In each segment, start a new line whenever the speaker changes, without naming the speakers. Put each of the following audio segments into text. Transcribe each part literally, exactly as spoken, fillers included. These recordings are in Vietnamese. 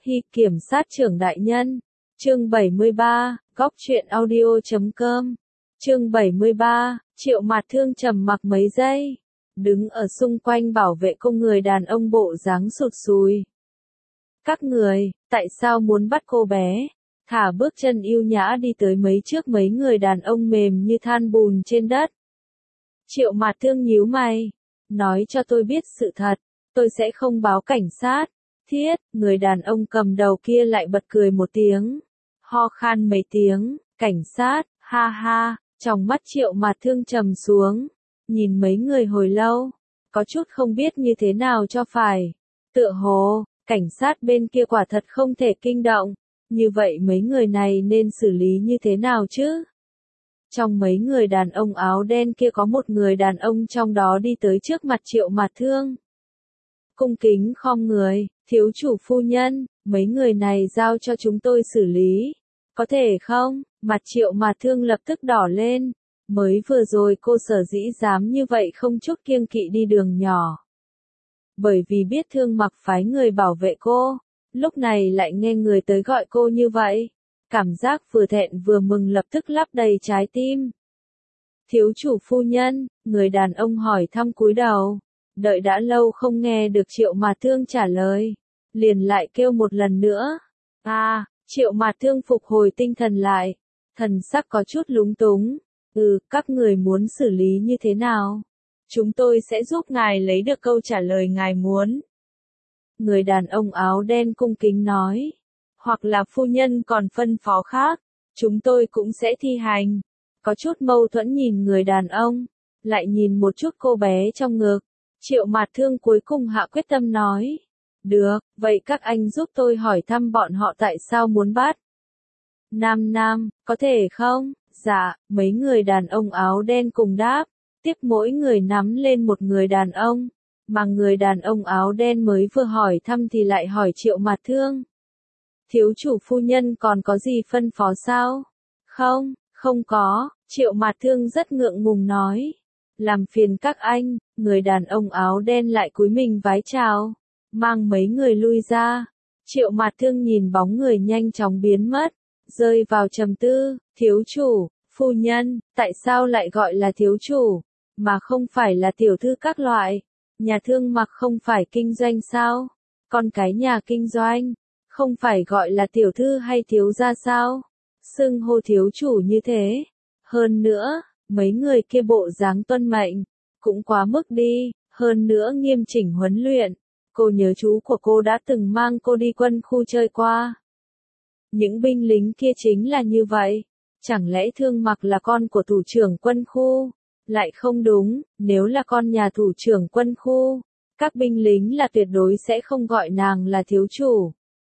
Hi kiểm sát trưởng đại nhân. Chương bảy mươi ba, góc truyện audio chấm com. Chương bảy mươi ba, Triệu Mạt Thương trầm mặc mấy giây, đứng ở xung quanh bảo vệ cô người đàn ông bộ dáng sụt sùi. Các người, tại sao muốn bắt cô bé? Thả bước chân yêu nhã đi tới mấy trước mấy người đàn ông mềm như than bùn trên đất. Triệu Mạt Thương nhíu mày, nói cho tôi biết sự thật, tôi sẽ không báo cảnh sát. Thiết, người đàn ông cầm đầu kia lại bật cười một tiếng, ho khan mấy tiếng, cảnh sát, ha ha, trong mắt Triệu Mạt Thương trầm xuống, nhìn mấy người hồi lâu, có chút không biết như thế nào cho phải. Tựa hồ, cảnh sát bên kia quả thật không thể kinh động, như vậy mấy người này nên xử lý như thế nào chứ? Trong mấy người đàn ông áo đen kia có một người đàn ông trong đó đi tới trước mặt Triệu Mạt Thương. Cung kính khom người, thiếu chủ phu nhân, mấy người này giao cho chúng tôi xử lý. Có thể không? Mặt Triệu Mạt Thương lập tức đỏ lên. Mới vừa rồi cô sở dĩ dám như vậy không chút kiêng kỵ đi đường nhỏ. Bởi vì biết Thương Mặc phái người bảo vệ cô, lúc này lại nghe người tới gọi cô như vậy. Cảm giác vừa thẹn vừa mừng lập tức lấp đầy trái tim. Thiếu chủ phu nhân, người đàn ông hỏi thăm cúi đầu. Đợi đã lâu không nghe được Triệu Mạt Thương trả lời, liền lại kêu một lần nữa. À, Triệu Mạt Thương phục hồi tinh thần lại, thần sắc có chút lúng túng. Ừ, các người muốn xử lý như thế nào? Chúng tôi sẽ giúp ngài lấy được câu trả lời ngài muốn. Người đàn ông áo đen cung kính nói. Hoặc là phu nhân còn phân phó khác, chúng tôi cũng sẽ thi hành. Có chút mâu thuẫn nhìn người đàn ông, lại nhìn một chút cô bé trong ngực. Triệu Mạt Thương cuối cùng hạ quyết tâm nói. Được, vậy các anh giúp tôi hỏi thăm bọn họ tại sao muốn bắt. Nam Nam, có thể không? Dạ, mấy người đàn ông áo đen cùng đáp. Tiếp mỗi người nắm lên một người đàn ông. Mà người đàn ông áo đen mới vừa hỏi thăm thì lại hỏi Triệu Mạt Thương. Thiếu chủ phu nhân còn có gì phân phó sao? Không, không có, Triệu Mạt Thương rất ngượng ngùng nói. Làm phiền các anh, người đàn ông áo đen lại cúi mình vái chào, mang mấy người lui ra. Triệu Mạt Thương nhìn bóng người nhanh chóng biến mất, rơi vào trầm tư. Thiếu chủ, phu nhân, tại sao lại gọi là thiếu chủ, mà không phải là tiểu thư các loại? Nhà Thương Mặc không phải kinh doanh sao? Con cái nhà kinh doanh, không phải gọi là tiểu thư hay thiếu gia sao? Xưng hô thiếu chủ như thế. Hơn nữa, mấy người kia bộ dáng tuân mệnh, cũng quá mức đi, hơn nữa nghiêm chỉnh huấn luyện. Cô nhớ chú của cô đã từng mang cô đi quân khu chơi qua. Những binh lính kia chính là như vậy. Chẳng lẽ Thương Mặc là con của thủ trưởng quân khu? Lại không đúng, nếu là con nhà thủ trưởng quân khu, các binh lính là tuyệt đối sẽ không gọi nàng là thiếu chủ.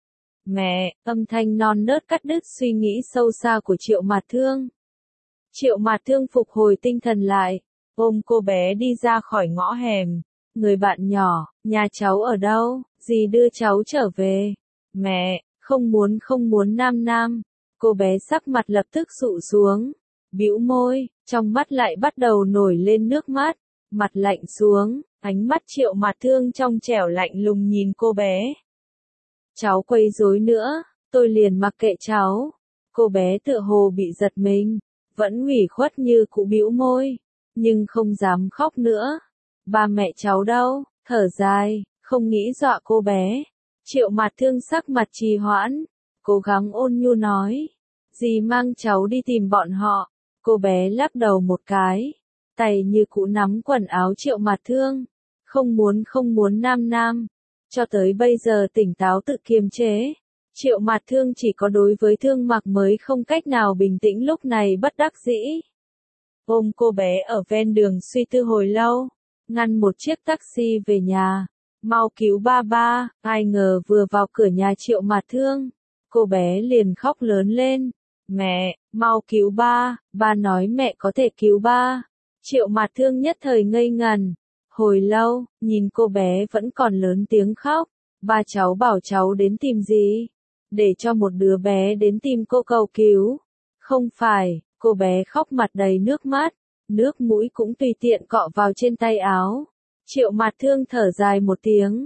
Mẹ, âm thanh non nớt cắt đứt suy nghĩ sâu xa của Triệu Mạt Thương. Triệu Mạt Thương phục hồi tinh thần lại, ôm cô bé đi ra khỏi ngõ hẻm. Người bạn nhỏ, nhà cháu ở đâu, dì đưa cháu trở về. Mẹ, không muốn không muốn Nam Nam. Cô bé sắc mặt lập tức sụ xuống, bĩu môi, trong mắt lại bắt đầu nổi lên nước mắt, mặt lạnh xuống, ánh mắt Triệu Mạt Thương trong trẻo lạnh lùng nhìn cô bé. Cháu quấy rối nữa, tôi liền mặc kệ cháu. Cô bé tựa hồ bị giật mình, vẫn ủy khuất như cũ bĩu môi, nhưng không dám khóc nữa. Ba mẹ cháu đâu? Thở dài, không nghĩ dọa cô bé. Triệu Mạt Thương sắc mặt trì hoãn, cố gắng ôn nhu nói. Dì mang cháu đi tìm bọn họ. Cô bé lắc đầu một cái, tay như cũ nắm quần áo Triệu Mạt Thương. Không muốn không muốn Nam Nam. Cho tới bây giờ tỉnh táo tự kiềm chế. Triệu Mạt Thương chỉ có đối với Thương Mặc mới không cách nào bình tĩnh lúc này bất đắc dĩ. Ôm cô bé ở ven đường suy tư hồi lâu, ngăn một chiếc taxi về nhà. Mau cứu ba ba, ai ngờ vừa vào cửa nhà Triệu Mạt Thương, cô bé liền khóc lớn lên. Mẹ, mau cứu ba, ba nói mẹ có thể cứu ba. Triệu Mạt Thương nhất thời ngây ngần. Hồi lâu, nhìn cô bé vẫn còn lớn tiếng khóc. Ba cháu bảo cháu đến tìm gì? Để cho một đứa bé đến tìm cô cầu cứu. Không phải, cô bé khóc mặt đầy nước mắt, nước mũi cũng tùy tiện cọ vào trên tay áo. Triệu Mạt Thương thở dài một tiếng.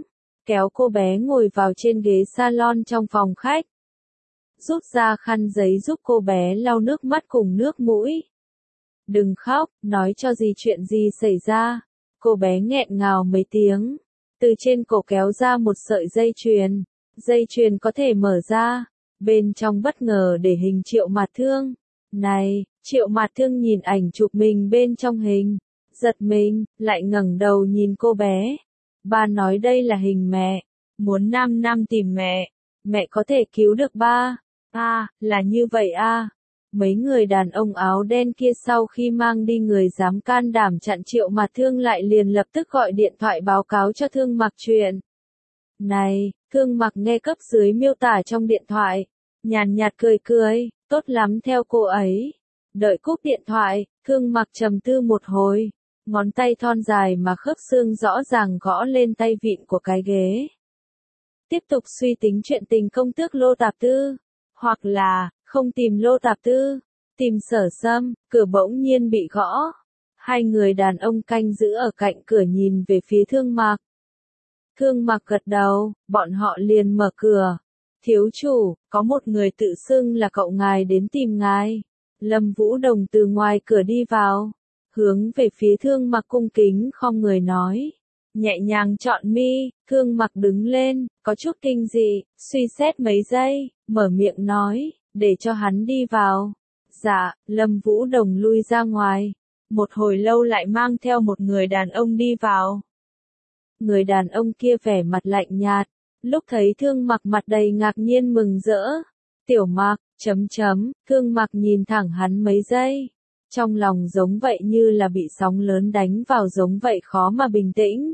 kéo cô bé ngồi vào trên ghế salon trong phòng khách. Rút ra khăn giấy giúp cô bé lau nước mắt cùng nước mũi. Đừng khóc, nói cho dì chuyện gì xảy ra. Cô bé nghẹn ngào mấy tiếng. Từ trên cổ kéo ra một sợi dây chuyền. Dây chuyền có thể mở ra. Bên trong bất ngờ để hình Triệu Mạt Thương. Này, Triệu Mạt Thương nhìn ảnh chụp mình bên trong hình. Giật mình, lại ngẩng đầu nhìn cô bé. Ba nói đây là hình mẹ. Muốn Nam Nam tìm mẹ. Mẹ có thể cứu được ba. À, là như vậy à. Mấy người đàn ông áo đen kia sau khi mang đi người dám can đảm chặn Triệu Mạt Thương lại liền lập tức gọi điện thoại báo cáo cho Thương Mặc chuyện. Này, Thương Mặc nghe cấp dưới miêu tả trong điện thoại. Nhàn nhạt cười cười, tốt lắm theo cô ấy. Đợi cúp điện thoại, Thương Mặc trầm tư một hồi. Ngón tay thon dài mà khớp xương rõ ràng gõ lên tay vịn của cái ghế. Tiếp tục suy tính chuyện tình công tước Lô Tạp Tư. Hoặc là, không tìm Lô Tạp Tư, tìm Sở Sâm, cửa bỗng nhiên bị gõ. Hai người đàn ông canh giữ ở cạnh cửa nhìn về phía Thương Mặc. Thương Mặc gật đầu, bọn họ liền mở cửa. Thiếu chủ, có một người tự xưng là cậu ngài đến tìm ngài. Lâm Vũ Đồng từ ngoài cửa đi vào, hướng về phía Thương Mặc cung kính khom người nói. Nhẹ nhàng chọn mi, Thương Mặc đứng lên, có chút kinh dị, suy xét mấy giây, mở miệng nói, để cho hắn đi vào. Dạ, Lâm Vũ Đồng lui ra ngoài. Một hồi lâu lại mang theo một người đàn ông đi vào. Người đàn ông kia vẻ mặt lạnh nhạt, lúc thấy Thương Mặc mặt đầy ngạc nhiên mừng rỡ. Tiểu Mặc, chấm chấm, Thương Mặc nhìn thẳng hắn mấy giây. Trong lòng giống vậy như là bị sóng lớn đánh vào giống vậy khó mà bình tĩnh.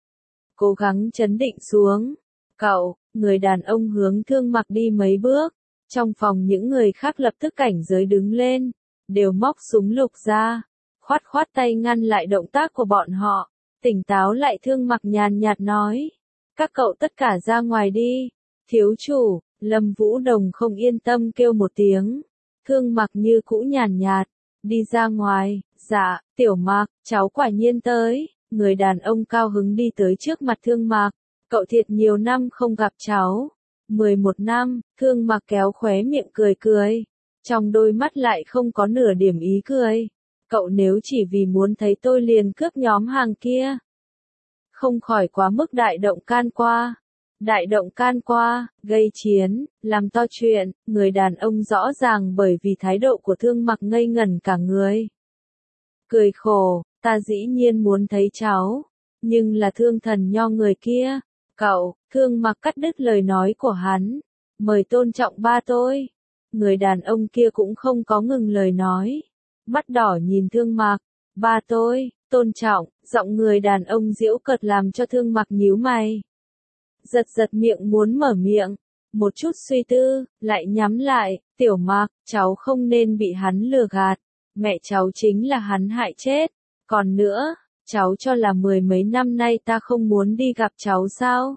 Cố gắng trấn định xuống. Cậu, người đàn ông hướng Thương Mặc đi mấy bước. Trong phòng những người khác lập tức cảnh giới đứng lên. Đều móc súng lục ra. Khoát khoát tay ngăn lại động tác của bọn họ. Tỉnh táo lại Thương Mặc nhàn nhạt nói. Các cậu tất cả ra ngoài đi. Thiếu chủ, Lâm Vũ Đồng không yên tâm kêu một tiếng. Thương Mặc như cũ nhàn nhạt. Đi ra ngoài, dạ, Tiểu Mặc, cháu quả nhiên tới. Người đàn ông cao hứng đi tới trước mặt Thương Mặc. Cậu thiệt nhiều năm không gặp cháu. mười một năm, Thương Mặc kéo khóe miệng cười cười. Trong đôi mắt lại không có nửa điểm ý cười. Cậu nếu chỉ vì muốn thấy tôi liền cướp nhóm hàng kia. Không khỏi quá mức đại động can qua. Đại động can qua, gây chiến, làm to chuyện, người đàn ông rõ ràng bởi vì thái độ của Thương Mặc ngây ngẩn cả người. Cười khổ, ta dĩ nhiên muốn thấy cháu, nhưng là Thương Thần Nho người kia. Cậu, Thương Mặc cắt đứt lời nói của hắn. Mời tôn trọng ba tôi. Người đàn ông kia cũng không có ngừng lời nói. Mắt đỏ nhìn Thương Mặc. Ba tôi, tôn trọng, giọng người đàn ông giễu cợt làm cho Thương Mặc nhíu mày. Giật giật miệng muốn mở miệng. Một chút suy tư, lại nhắm lại. Tiểu Mặc, cháu không nên bị hắn lừa gạt. Mẹ cháu chính là hắn hại chết. Còn nữa, cháu cho là mười mấy năm nay ta không muốn đi gặp cháu sao?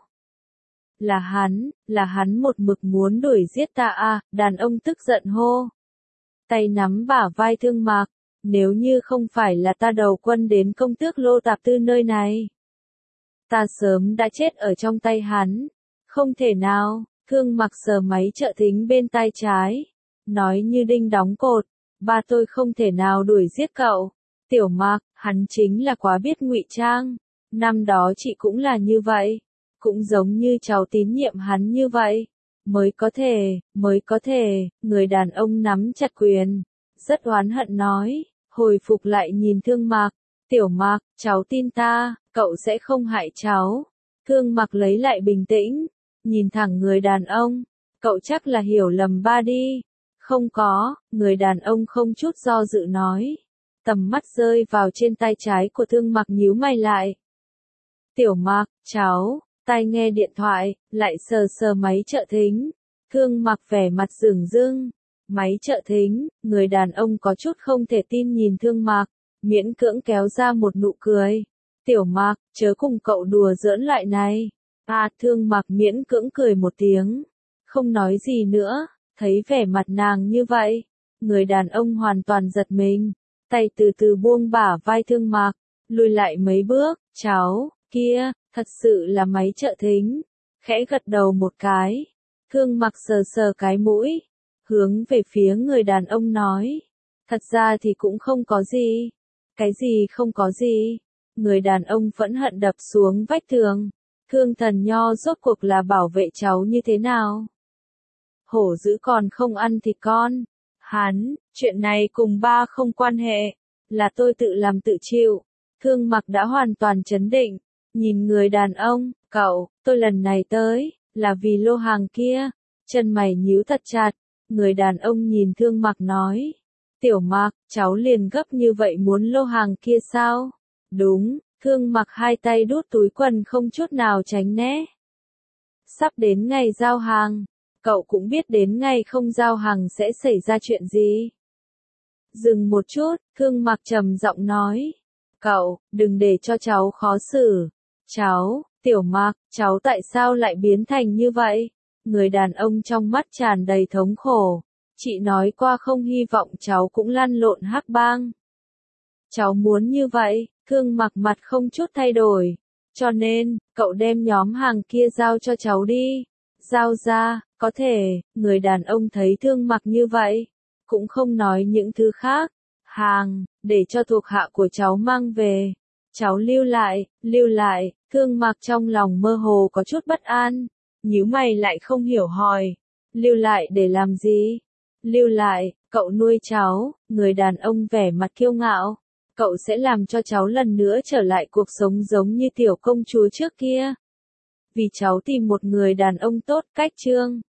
Là hắn, là hắn một mực muốn đuổi giết ta à, đàn ông tức giận hô. Tay nắm bả vai Thương Mặc, nếu như không phải là ta đầu quân đến công tước Lô Tạp Tư nơi này. Ta sớm đã chết ở trong tay hắn. Không thể nào, Thương Mặc sờ máy trợ thính bên tay trái. Nói như đinh đóng cột, ba tôi không thể nào đuổi giết cậu. Tiểu Mặc, hắn chính là quá biết ngụy trang. Năm đó chị cũng là như vậy. Cũng giống như cháu tín nhiệm hắn như vậy. Mới có thể, mới có thể, người đàn ông nắm chặt quyền. Rất oán hận nói, hồi phục lại nhìn Thương Mặc. Tiểu Mặc, cháu tin ta, cậu sẽ không hại cháu. Thương Mặc lấy lại bình tĩnh, nhìn thẳng người đàn ông. Cậu chắc là hiểu lầm ba đi. Không có, người đàn ông không chút do dự nói. Tầm mắt rơi vào trên tay trái của Thương Mặc nhíu mày lại. Tiểu Mặc, cháu, tai nghe điện thoại, lại sờ sờ máy trợ thính. Thương Mặc vẻ mặt dửng dưng. Máy trợ thính, người đàn ông có chút không thể tin nhìn Thương Mặc, miễn cưỡng kéo ra một nụ cười. Tiểu Mặc, chớ cùng cậu đùa giỡn lại này. À, Thương Mặc miễn cưỡng cười một tiếng. Không nói gì nữa, thấy vẻ mặt nàng như vậy. Người đàn ông hoàn toàn giật mình. Tay từ từ buông bả vai Thương Mặc, lùi lại mấy bước, cháu, kia, Thật sự là máy trợ thính. Khẽ gật đầu một cái. Thương Mặc sờ sờ cái mũi. Hướng về phía người đàn ông nói. Thật ra thì cũng không có gì. Cái gì không có gì? Người đàn ông phẫn hận đập xuống vách tường. Thương Thần Nho rốt cuộc là bảo vệ cháu như thế nào? Hổ dữ còn không ăn thịt con. Hắn, chuyện này cùng ba không quan hệ. Là tôi tự làm tự chịu. Thương Mặc đã hoàn toàn chấn định. Nhìn người đàn ông, cậu, tôi lần này tới, là vì lô hàng kia. Chân mày nhíu thật chặt. Người đàn ông nhìn Thương Mặc nói. Tiểu Mặc, cháu liền gấp như vậy muốn lô hàng kia sao? Đúng, Thương Mặc hai tay đút túi quần không chút nào tránh né. Sắp đến ngày giao hàng, cậu cũng biết đến ngày không giao hàng sẽ xảy ra chuyện gì. Dừng một chút, Thương Mặc trầm giọng nói. Cậu, đừng để cho cháu khó xử. Cháu, Tiểu Mặc, cháu tại sao lại biến thành như vậy? Người đàn ông trong mắt tràn đầy thống khổ. Chị nói qua không hy vọng cháu cũng lăn lộn hắc bang. Cháu muốn như vậy, Thương Mặc mặt không chút thay đổi. Cho nên, cậu đem nhóm hàng kia giao cho cháu đi. Giao ra, có thể, người đàn ông thấy Thương Mặc như vậy. Cũng không nói những thứ khác. Hàng, để cho thuộc hạ của cháu mang về. Cháu lưu lại, lưu lại, Thương Mặc trong lòng mơ hồ có chút bất an. Nhíu mày lại không hiểu hỏi. Lưu lại để làm gì? Lưu lại, cậu nuôi cháu, người đàn ông vẻ mặt kiêu ngạo. Cậu sẽ làm cho cháu lần nữa trở lại cuộc sống giống như tiểu công chúa trước kia. Vì cháu tìm một người đàn ông tốt, cách chương.